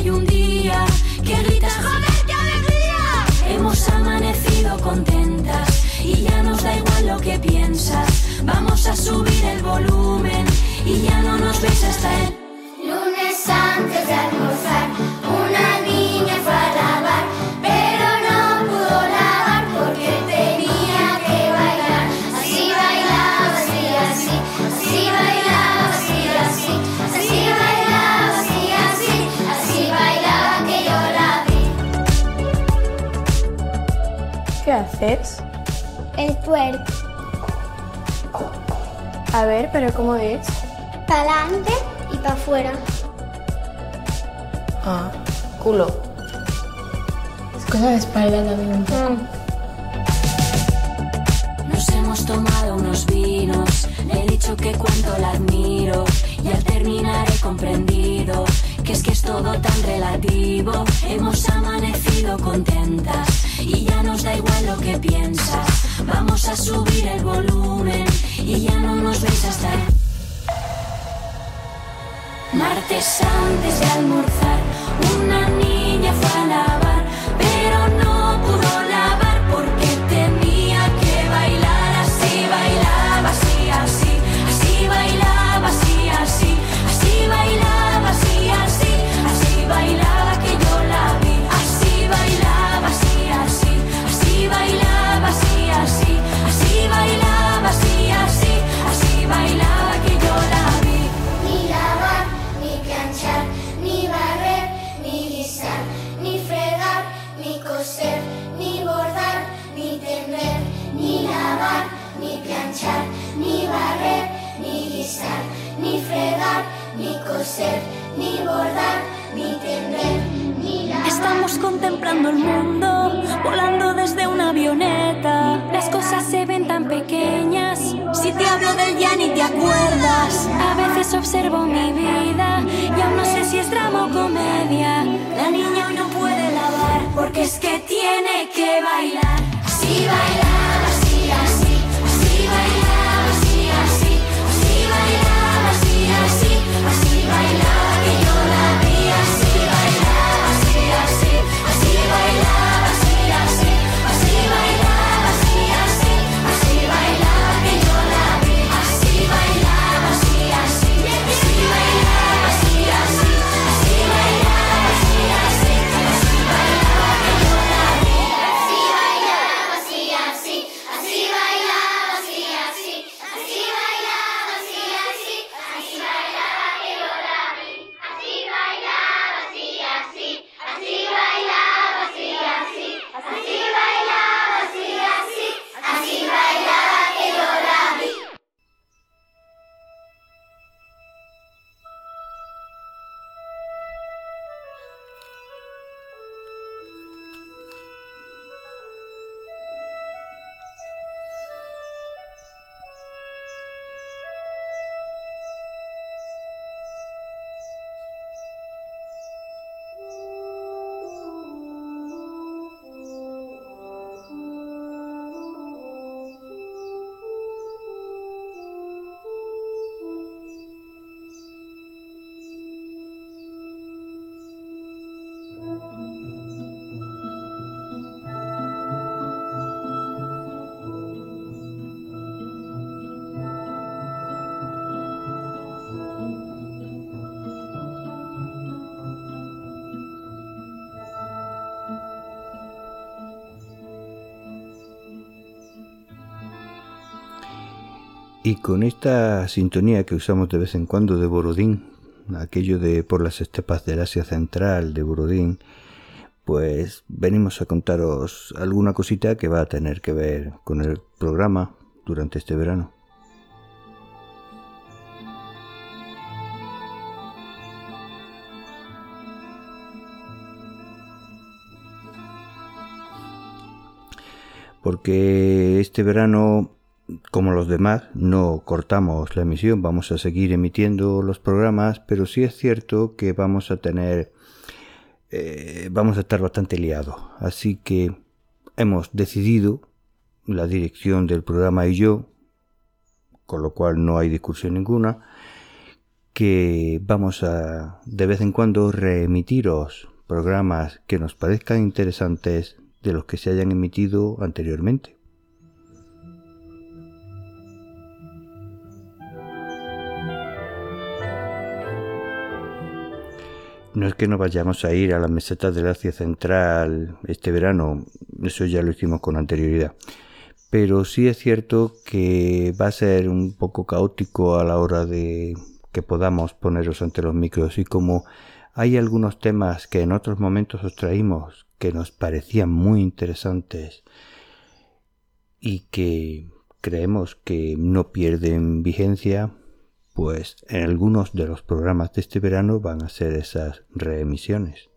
haces? El twerk. A ver, ¿pero cómo es? Para adelante y para afuera. Ah, culo. Es cosa de espalda también un poco. Mm. Nos hemos tomado unos vinos, le he dicho que cuánto la admiro y al terminar he comprendido que es que es todo tan relativo. Hemos amanecido contentas y ya nos da igual lo que piensas. Vamos a subir el volumen y ya no nos veis hasta el martes antes de almorzar. Una niña fue a lavar, pero no pudo lavar porque tenía que bailar. Así bailaba, así, así, así bailaba, así, así, así bailaba, así, así, así bailaba que yo la vi. Así bailaba, así, así, así bailaba, así, así, así bailaba, así, así, así bailaba que yo la vi. Ni lavar, ni planchar, ni barrer, ni guisar, ni fregar, ni coser, ni bordar, ni tender, ni lavar, ni planchar, ni barrer, ni guisar, ni fregar, ni coser, ni bordar, ni tender, ni lavar. Estamos contemplando el mundo, volando desde una avioneta. Las cosas se ven tan pequeñas, si te hablo del ya ni te acuerdas. A veces observo mi vida y aún no sé si es drama o comedia. La niña hoy no puede lavar porque es que tiene que bailar. Así bailaba, así, así, así bailaba, así, así, así bailaba, así, así, así bailaba que yo la vi. Así bailaba, así, así, así bailaba, así, así, así bailaba, así, así, así bailaba que yo la vi. Así bailaba, así, así, así bailaba, así, así, así bailaba, así, así, así bailaba que yo la vi. Así bailaba, así, así, así bailaba, así, así, así bailaba, así, así, así bailaba que yo la vi. Así bailaba, así, así, así bailaba, así, así, así bailaba, así, así, así bailaba que yo la vi. Y con esta sintonía que usamos de vez en cuando de Borodín, aquello de Por las estepas del Asia Central de Borodín, pues venimos a contaros alguna cosita que va a tener que ver con el programa durante este verano. Porque este verano, como los demás, no cortamos la emisión, vamos a seguir emitiendo los programas, pero sí es cierto que vamos a tener, eh, vamos a estar bastante liados. Así que hemos decidido, la dirección del programa y yo, con lo cual no hay discusión ninguna, que vamos a de vez en cuando reemitiros programas que nos parezcan interesantes de los que se hayan emitido anteriormente. No es que no vayamos a ir a las mesetas del Asia Central este verano, eso ya lo hicimos con anterioridad. Pero sí es cierto que va a ser un poco caótico a la hora de que podamos poneros ante los micros. Y como hay algunos temas que en otros momentos os traímos que nos parecían muy interesantes y que creemos que no pierden vigencia, pues en algunos de los programas de este verano van a ser esas reemisiones.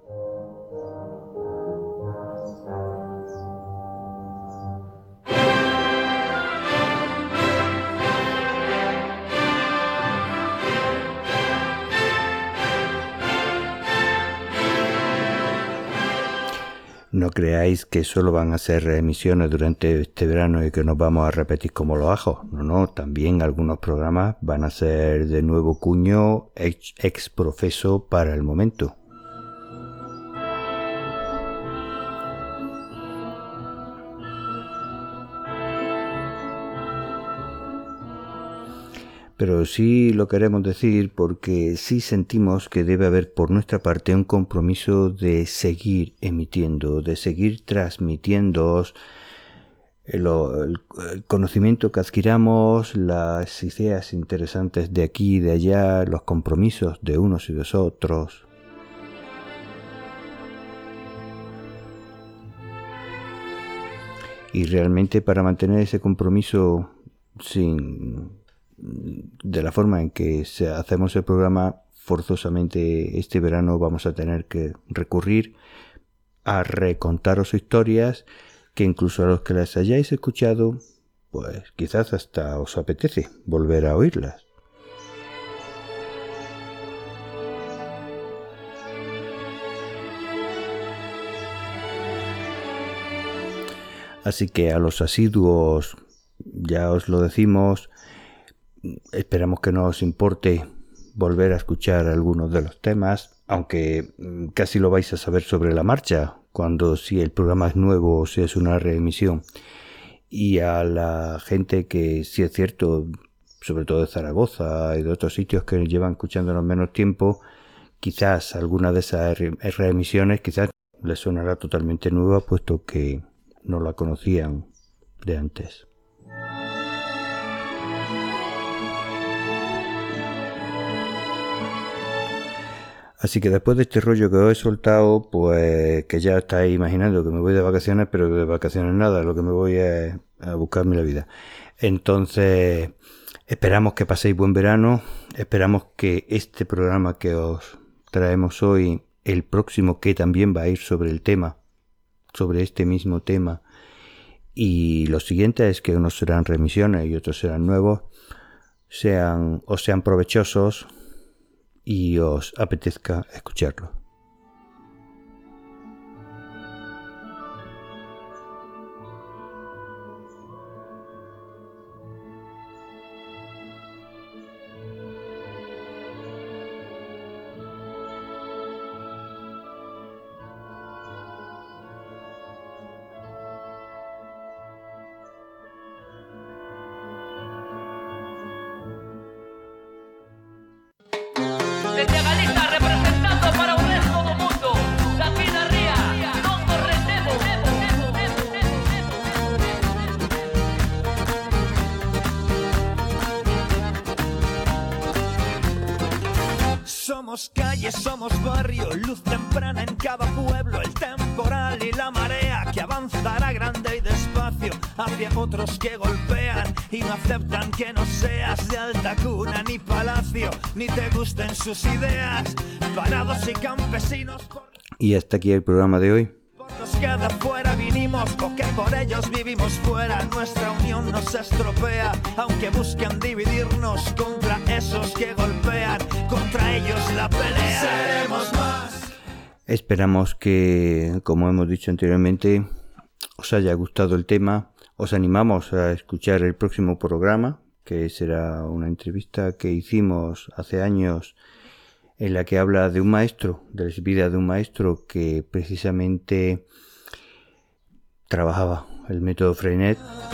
No creáis que solo van a ser reemisiones durante este verano y que nos vamos a repetir como los ajos. No, no, también algunos programas van a ser de nuevo cuño ex, ex profeso para el momento. Pero sí lo queremos decir porque sí sentimos que debe haber por nuestra parte un compromiso de seguir emitiendo, de seguir transmitiéndoos el, el, el conocimiento que adquiramos, las ideas interesantes de aquí y de allá, los compromisos de unos y de otros. Y realmente para mantener ese compromiso sin... de la forma en que se, hacemos el programa, forzosamente este verano vamos a tener que recurrir a recontaros historias que incluso a los que las hayáis escuchado, pues quizás hasta os apetece volver a oírlas. Así que a los asiduos, ya os lo decimos, esperamos que no os importe volver a escuchar algunos de los temas, aunque casi lo vais a saber sobre la marcha, cuando si el programa es nuevo o si es una reemisión. Y a la gente que, si es cierto, sobre todo de Zaragoza y de otros sitios que llevan escuchándonos menos tiempo, quizás alguna de esas re- reemisiones quizás les sonará totalmente nueva, puesto que no la conocían de antes. Así que después de este rollo que os he soltado, pues que ya estáis imaginando que me voy de vacaciones, pero de vacaciones nada, lo que me voy es a buscarme la vida. Entonces, esperamos que paséis buen verano, esperamos que este programa que os traemos hoy, el próximo que también va a ir sobre el tema, sobre este mismo tema, y los siguientes, que unos serán remisiones y otros serán nuevos, sean o sean provechosos y os apetezca escucharlo. Desde Galicia representando para o resto do mundo, David Arría, non nos rendemos. Somos calle, somos barrio, luz temprana en cada pueblo, el temporal y la marea que avanzará grande y despacio hacia otros que golpean y no aceptan que no seas de alta cuna ni palacio, ni te gusten sus ideas, parados y campesinos. Por... Y hasta aquí el programa de hoy. Por los que de fuera vinimos o que por ellos vivimos fuera, nuestra unión nos estropea, aunque busquen dividirnos contra esos que golpean, contra ellos la pelea. Seremos más. Esperamos que, como hemos dicho anteriormente, os haya gustado el tema. Os animamos a escuchar el próximo programa, que será una entrevista que hicimos hace años en la que habla de un maestro, de la vida de un maestro que precisamente trabajaba el método Freinet.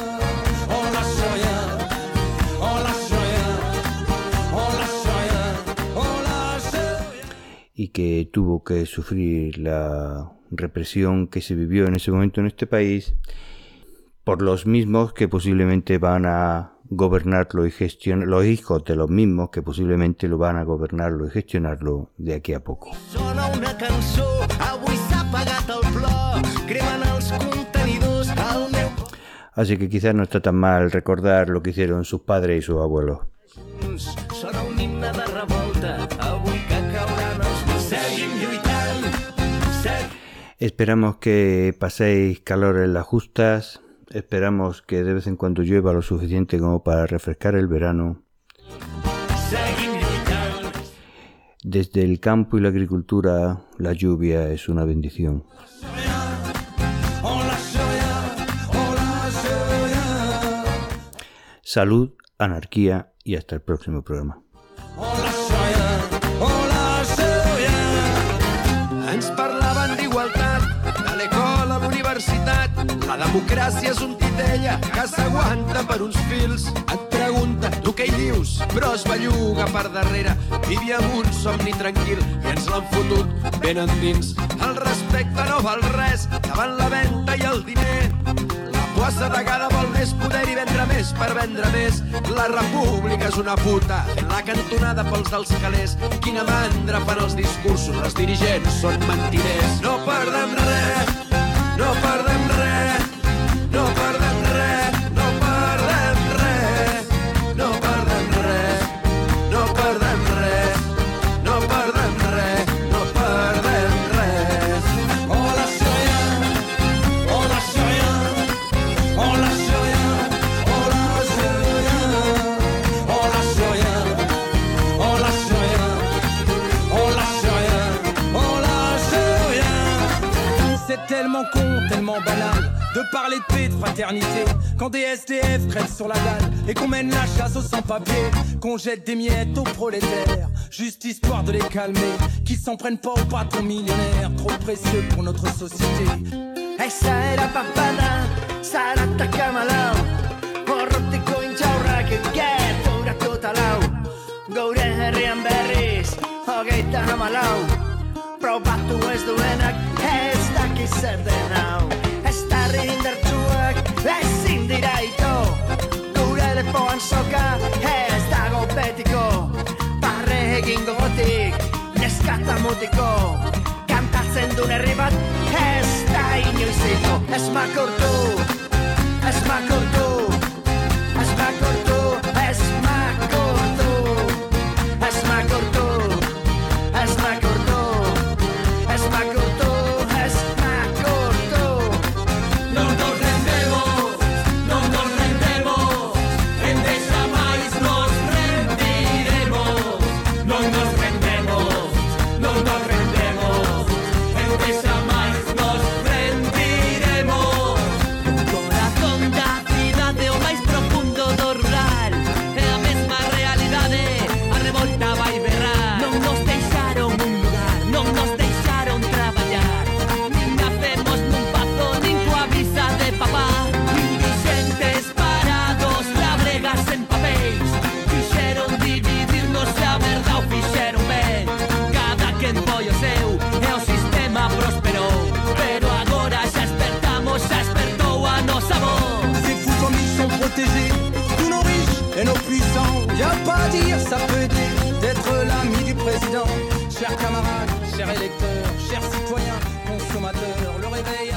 Y que tuvo que sufrir la represión que se vivió en ese momento en este país por los mismos que posiblemente van a gobernarlo y gestionar, los hijos de los mismos que posiblemente lo van a gobernarlo y gestionarlo de aquí a poco. Sona una cançó, avui s'ha apagat el plor, cremen els contenidors al meu... Así que quizás no está tan mal recordar lo que hicieron sus padres y sus abuelos. Serà un himne de revolta, avui que cauran els... Seguim lluitant, seguim... Esperamos que paséis calor en las justas, esperamos que de vez en cuando llueva lo suficiente como para refrescar el verano. Seguim lluitant. Desde el campo y la agricultura, la lluvia es una bendición. Salud, anarquía y hasta el próximo programa. Ens parlaven d'igualtat, de l'escola a l'universitat. La democràcia és un titella que s'aguanta per uns fils. Et pregunta, tu què hi dius? Però es belluga per darrere. Vivíem un somni tranquil i ens l'han fotut ben endins. El respecte no val res davant la venda i el diner. La poassedegada vol més poder i vendre més per vendre més. La república és una puta, la cantonada pels dels calés. Quina mandra fan els discursos, els dirigents són mentirers. No perdem res, no perdem res, no perdem res, no perdem res, no perdem res, no perdem res, no perdem res, no perdem res. Hola, Soya, hola, Soya, hola, Soya, hola, Soya, hola, Soya, hola, Soya, hola, Soya, hola, Soya. C'est tellement con, tellement banal de parler de paix, de fraternité, quand des S D F crèvent sur la dalle et qu'on mène la chasse aux sans-papiers, qu'on jette des miettes aux prolétaires, juste histoire de les calmer, qu'ils s'en prennent pas aux patrons millionnaires, trop précieux pour notre société. Essa era papada, sarà camalau, horrotiko intxaurrak eget, ura totalau, gaure herrian berriz, hogeita hamalau, probatu ez duenak, ez daki zer den hau. Estarri indartsuak ezin dira ito, gure lepoan soka ez dago betiko. Barre egingo gotik, neskata mutiko, kantatzen duen herri bat ez da inoiziko. Ez makortu, ez makortu, ez makortu, ez makortu, ez makortu, ez makortu, ez makortu, ez makortu. No nos rendemos, no nos rendemos, endesa mais nos rendiremos. No nos rendemos, no nos rendemos, endesa mais nos rendiremos. Corazón da cidade o máis profundo do rural, é a mesma realidade, a revolta vai berrar. Non nos deixaron un lugar, non nos deixaron traballar, nin nacemos nun pazo, nin coa visa de papá. Indigentes parados, labregas en papéis, fixeron dividirnos a verdade o fixeron ben. Cada quen foi o seu e o sistema prosperou, pero agora xa despertamos, xa despertou a nosa voz. Ces fous comme ils sont protégés, tous nos riches et nos puissants. Y'a pas à dire, ça peut aider d'être l'ami du président. Chers camarades, chers électeurs, chers citoyens, consommateurs, le réveil